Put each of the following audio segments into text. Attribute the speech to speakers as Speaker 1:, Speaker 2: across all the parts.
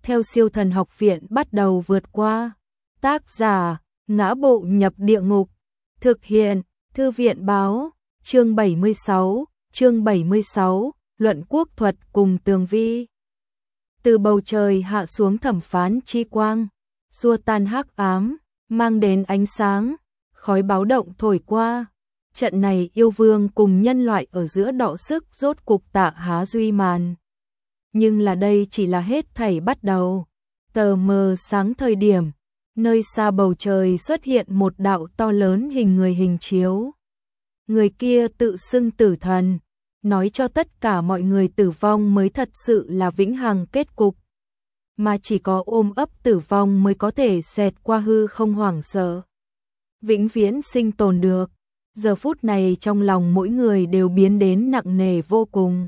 Speaker 1: theo Siêu Thần Học Viện bắt đầu vượt qua. Tác giả: Ngã Bộ Nhập Địa Ngục. Thực hiện: Thư viện báo. Chương 76, Luận Quốc Thuật cùng Tường Vi. Từ bầu trời hạ xuống thẩm phán chi quang, xua tan hắc ám, mang đến ánh sáng, khói báo động thổi qua. Trận này yêu vương cùng nhân loại ở giữa đọ sức rốt cục tạ há duy màn. Nhưng là đây chỉ là hết thảy bắt đầu. Tờ mờ sáng thời điểm, nơi xa bầu trời xuất hiện một đạo to lớn hình người hình chiếu. Người kia tự xưng tử thần, nói cho tất cả mọi người tử vong mới thật sự là vĩnh hằng kết cục. Mà chỉ có ôm ấp tử vong mới có thể xẹt qua hư không hoảng sợ, vĩnh viễn sinh tồn được. Giờ phút này trong lòng mỗi người đều biến đến nặng nề vô cùng.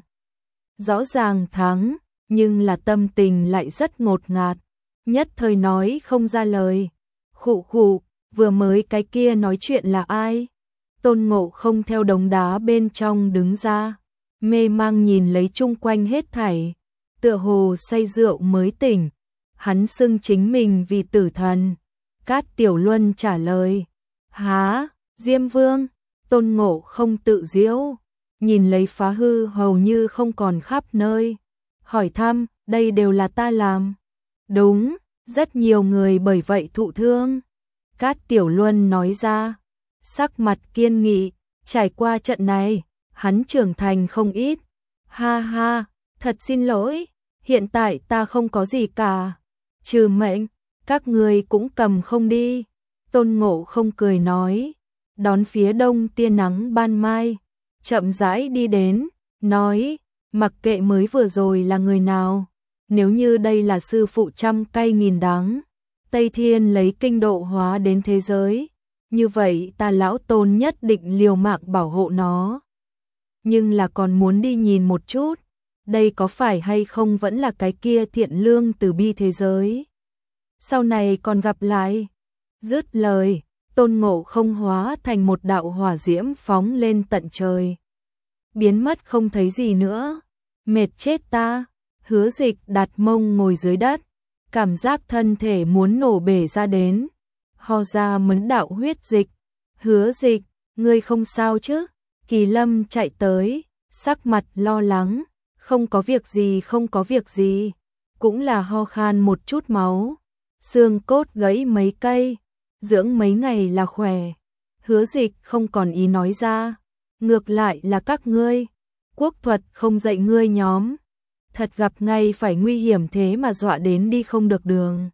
Speaker 1: Rõ ràng thắng, nhưng là tâm tình lại rất ngột ngạt, nhất thời nói không ra lời. Khụ khụ, vừa mới cái kia nói chuyện là ai? Tôn Ngộ Không theo đống đá bên trong đứng ra, mê mang nhìn lấy chung quanh hết thảy, tựa hồ say rượu mới tỉnh. Hắn xưng chính mình vì tử thần. Cát Tiểu Luân trả lời: há, Diêm Vương. Tôn Ngộ Không tự giễu, nhìn lấy phá hư hầu như không còn khắp nơi, hỏi thăm: đây đều là ta làm? Đúng, rất nhiều người bởi vậy thụ thương. Cát Tiểu Luân nói ra, sắc mặt kiên nghị. Trải qua trận này, hắn trưởng thành không ít. Ha ha, thật xin lỗi, hiện tại ta không có gì cả, trừ mệnh, các người cũng cầm không đi. Tôn Ngộ Không cười nói, đón phía đông tia nắng ban mai, chậm rãi đi đến, nói: mặc kệ mới vừa rồi là người nào, nếu như đây là sư phụ trăm cay nghìn đắng, Tây Thiên lấy kinh độ hóa đến thế giới, như vậy ta lão Tôn nhất định liều mạng bảo hộ nó. Nhưng là còn muốn đi nhìn một chút, đây có phải hay không vẫn là cái kia thiện lương từ bi thế giới. Sau này còn gặp lại. Dứt lời, Tôn Ngộ Không hóa thành một đạo hỏa diễm phóng lên tận trời, biến mất không thấy gì nữa. Mệt chết ta. Hứa Dịch đặt mông ngồi dưới đất, cảm giác thân thể muốn nổ bể ra đến, ho ra mấn đạo huyết dịch. Hứa Dịch, ngươi không sao chứ? Kỳ Lâm chạy tới, sắc mặt lo lắng. Không có việc gì, không có việc gì, cũng là ho khan một chút máu, xương cốt gãy mấy cây, dưỡng mấy ngày là khỏe. Hứa Dịch không còn ý nói ra, ngược lại là các ngươi, quốc thuật không dạy ngươi nhóm, thật gặp ngay phải nguy hiểm thế mà dọa đến đi không được đường.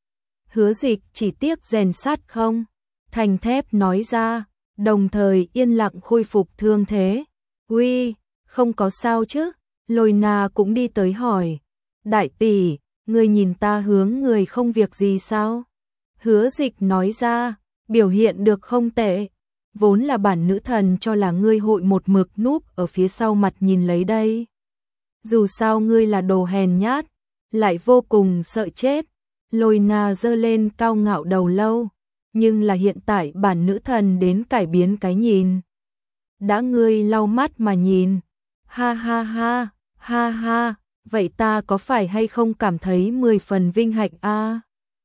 Speaker 1: Hứa Dịch chỉ tiếc rèn sắt không thành thép nói ra, đồng thời yên lặng khôi phục thương thế. Uy, không có sao chứ? Lôi Na cũng đi tới hỏi, đại tỷ, ngươi nhìn ta hướng người không việc gì sao? Hứa Dịch nói ra, biểu hiện được không tệ, vốn là bản nữ thần cho là ngươi hội một mực núp ở phía sau mặt nhìn lấy đây. Dù sao ngươi là đồ hèn nhát, lại vô cùng sợ chết. Lôi Na giơ lên cao ngạo đầu lâu, nhưng là hiện tại bản nữ thần đến cải biến cái nhìn. Đã ngươi lau mắt mà nhìn, ha ha ha, ha ha, vậy ta có phải hay không cảm thấy 10 phần vinh hạnh a?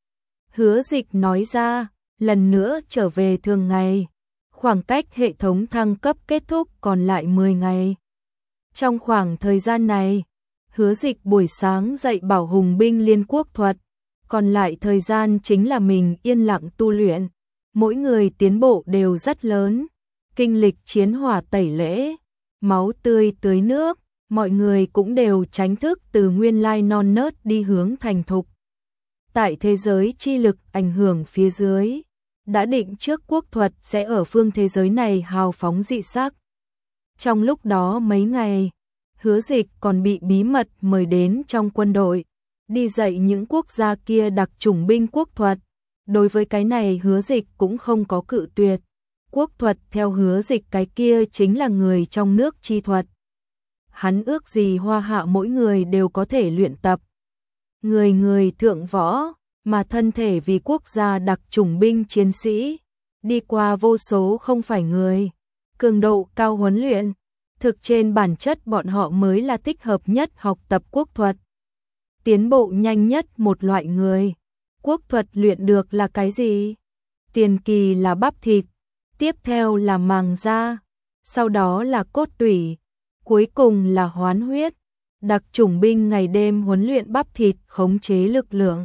Speaker 1: Hứa Dịch nói ra, lần nữa trở về thường ngày, khoảng cách hệ thống thăng cấp kết thúc còn lại 10 ngày. Trong khoảng thời gian này, Hứa Dịch buổi sáng dạy bảo hùng binh liên quốc thuật, còn lại thời gian chính là mình yên lặng tu luyện. Mỗi người tiến bộ đều rất lớn, kinh lịch chiến hỏa tẩy lễ, máu tươi tưới nước, mọi người cũng đều tránh thức từ nguyên lai non nớt đi hướng thành thục. Tại thế giới chi lực ảnh hưởng phía dưới, đã định trước quốc thuật sẽ ở phương thế giới này hào phóng dị sắc. Trong lúc đó mấy ngày, Hứa Dịch còn bị bí mật mời đến trong quân đội, đi dạy những quốc gia kia đặc chủng binh quốc thuật. Đối với cái này Hứa Dịch cũng không có cự tuyệt. Quốc thuật theo Hứa Dịch cái kia chính là người trong nước chi thuật. Hắn ước gì hoa hạ mỗi người đều có thể luyện tập. Người người thượng võ, mà thân thể vì quốc gia đặc chủng binh chiến sĩ, đi qua vô số không phải người, cường độ cao huấn luyện, thực trên bản chất bọn họ mới là thích hợp nhất học tập quốc thuật. tiến bộ nhanh nhất một loại người. Quốc thuật luyện được là cái gì? Tiền kỳ là bắp thịt, tiếp theo là màng da, sau đó là cốt tủy, cuối cùng là hoán huyết. Đặc chủng binh ngày đêm huấn luyện bắp thịt khống chế lực lượng.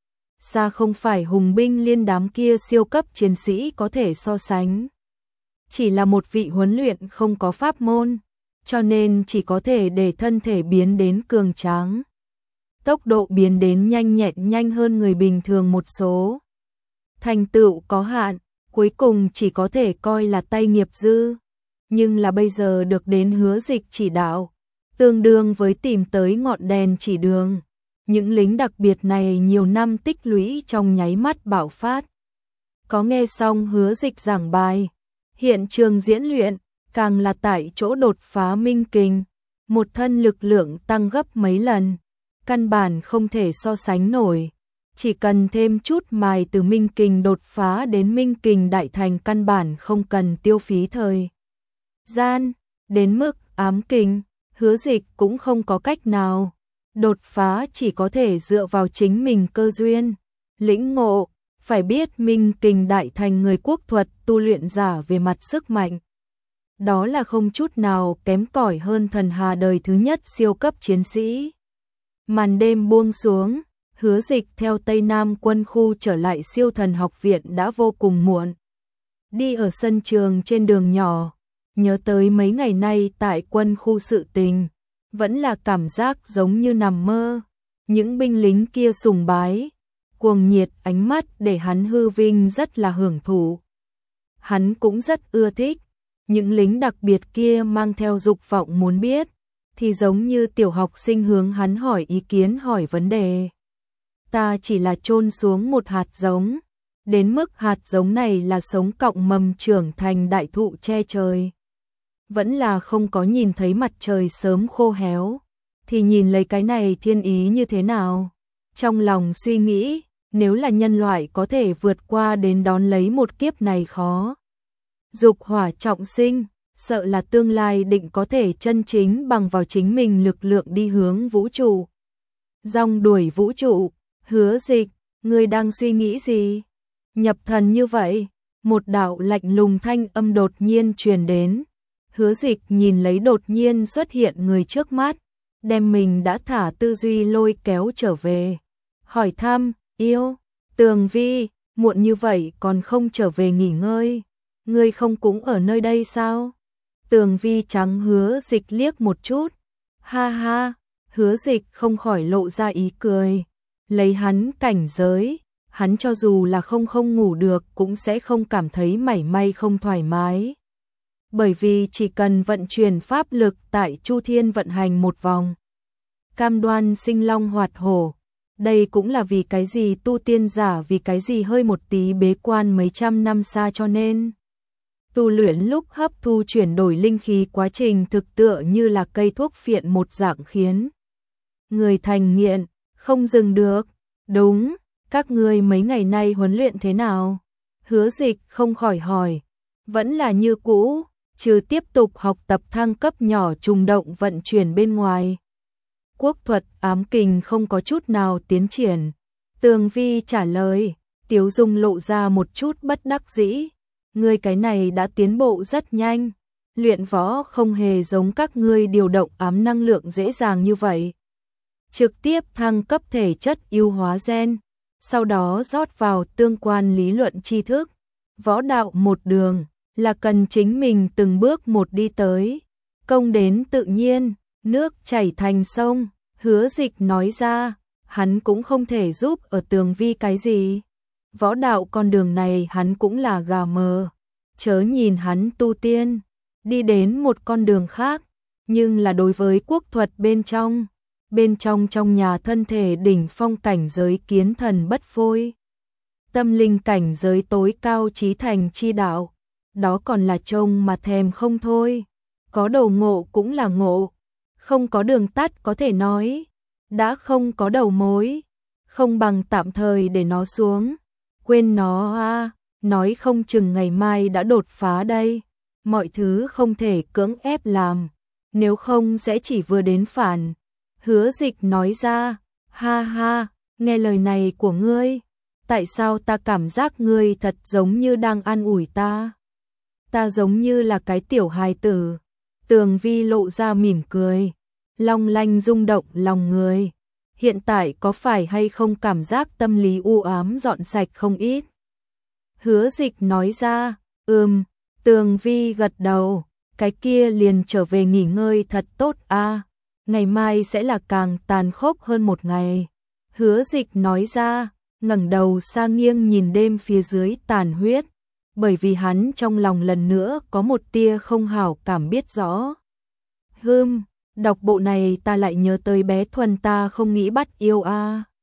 Speaker 1: Xa không phải hùng binh liên đám kia siêu cấp chiến sĩ có thể so sánh. Chỉ là một vị huấn luyện không có pháp môn, cho nên chỉ có thể để thân thể biến đến cường tráng. Tốc độ biến đến nhanh nhẹn nhanh hơn người bình thường một số. Thành tựu có hạn, cuối cùng chỉ có thể coi là tay nghiệp dư. Nhưng là bây giờ được đến Hứa Dịch chỉ đạo, tương đương với tìm tới ngọn đèn chỉ đường. Những lính đặc biệt này nhiều năm tích lũy trong nháy mắt bạo phát. Có nghe xong Hứa Dịch giảng bài, hiện trường diễn luyện, càng là tại chỗ đột phá minh kình, một thân lực lượng tăng gấp mấy lần, căn bản không thể so sánh nổi. Chỉ cần thêm chút mài từ minh kình đột phá đến minh kình đại thành căn bản không cần tiêu phí thời gian, đến mức ám kình, Hứa Dịch cũng không có cách nào. Đột phá chỉ có thể dựa vào chính mình cơ duyên, lĩnh ngộ, phải biết minh kình đại thành người quốc thuật tu luyện giả về mặt sức mạnh. Đó là không chút nào kém cỏi hơn thần hà đời thứ nhất siêu cấp chiến sĩ. Màn đêm buông xuống, Hứa Dịch theo Tây Nam quân khu trở lại siêu thần học viện đã vô cùng muộn. Đi ở sân trường trên đường nhỏ, nhớ tới mấy ngày nay tại quân khu sự tình, vẫn là cảm giác giống như nằm mơ. Những binh lính kia sùng bái, cuồng nhiệt ánh mắt để hắn hư vinh rất là hưởng thụ. Hắn cũng rất ưa thích. Những lính đặc biệt kia mang theo dục vọng muốn biết, thì giống như tiểu học sinh hướng hắn hỏi ý kiến hỏi vấn đề. Ta chỉ là chôn xuống một hạt giống, đến mức hạt giống này là sống cọng mầm trưởng thành đại thụ che trời. Vẫn là không có nhìn thấy mặt trời sớm khô héo, thì nhìn lấy cái này thiên ý như thế nào. Trong lòng suy nghĩ, nếu là nhân loại có thể vượt qua đến đón lấy một kiếp này khó. Dục hỏa trọng sinh, sợ là tương lai định có thể chân chính bằng vào chính mình lực lượng đi hướng vũ trụ. Rong đuổi vũ trụ, Hứa Dịch, ngươi đang suy nghĩ gì? Nhập thần như vậy, một đạo lạnh lùng thanh âm đột nhiên truyền đến. Hứa Dịch nhìn lấy đột nhiên xuất hiện người trước mắt, đem mình đã thả tư duy lôi kéo trở về. Hỏi thăm, yêu, Tường Vi, muộn như vậy còn không trở về nghỉ ngơi, ngươi không cũng ở nơi đây sao? Tường Vi trắng Hứa Dịch liếc một chút. Ha ha, Hứa Dịch không khỏi lộ ra ý cười. Lấy hắn cảnh giới, hắn cho dù là không ngủ được cũng sẽ không cảm thấy mảy may không thoải mái. Bởi vì chỉ cần vận chuyển pháp lực tại Chu Thiên vận hành một vòng, cam đoan sinh long hoạt hổ. Đây cũng là vì cái gì tu tiên giả vì cái gì hơi một tí bế quan mấy trăm năm xa, cho nên tu luyện lúc hấp thu chuyển đổi linh khí quá trình thực tựa như là cây thuốc phiện một dạng, khiến người thành nghiện, không dừng được. Đúng, các ngươi mấy ngày nay huấn luyện thế nào? Hứa Dịch không khỏi hỏi. Vẫn là như cũ, trừ tiếp tục học tập thăng cấp nhỏ trùng động vận chuyển bên ngoài. Quốc thuật ám kình không có chút nào tiến triển. Tường Vi trả lời, tiếu dung lộ ra một chút bất đắc dĩ. Ngươi cái này đã tiến bộ rất nhanh. Luyện võ không hề giống các ngươi điều động ám năng lượng dễ dàng như vậy. Trực tiếp thăng cấp thể chất ưu hóa gen, sau đó rót vào tương quan lý luận tri thức. Võ đạo một đường là cần chính mình từng bước một đi tới, công đến tự nhiên, nước chảy thành sông. Hứa Dịch nói ra, hắn cũng không thể giúp ở Tường Vi cái gì. Võ đạo con đường này hắn cũng là gà mờ, chớ nhìn hắn tu tiên, đi đến một con đường khác, nhưng là đối với quốc thuật bên trong trong nhà thân thể đỉnh phong cảnh giới kiến thần bất phôi, tâm linh cảnh giới tối cao chí thành chi đạo, đó còn là trông mà thèm không thôi. Có đầu ngộ cũng là ngộ, không có đường tắt có thể nói, đã không có đầu mối, không bằng tạm thời để nó xuống, quên nó a, nói không chừng ngày mai đã đột phá đây. Mọi thứ không thể cưỡng ép làm, nếu không sẽ chỉ vừa đến phản. Hứa Dịch nói ra, Ha ha, nghe lời này của ngươi, tại sao ta cảm giác ngươi thật giống như đang an ủi ta? Ta giống như là cái tiểu hài tử. Tường Vi lộ ra mỉm cười, long lanh rung động lòng người. Hiện tại có phải hay không cảm giác tâm lý u ám dọn sạch không ít? Hứa Dịch nói ra, Tường Vi gật đầu, cái kia liền trở về nghỉ ngơi thật tốt a. Ngày mai sẽ là càng tàn khốc hơn một ngày. Hứa Dịch nói ra, ngẩng đầu sang nghiêng nhìn đêm phía dưới tàn huyết, bởi vì hắn trong lòng lần nữa có một tia không hảo cảm biết rõ. Đọc bộ này ta lại nhớ tới bé Thuần ta không nghĩ bắt yêu a.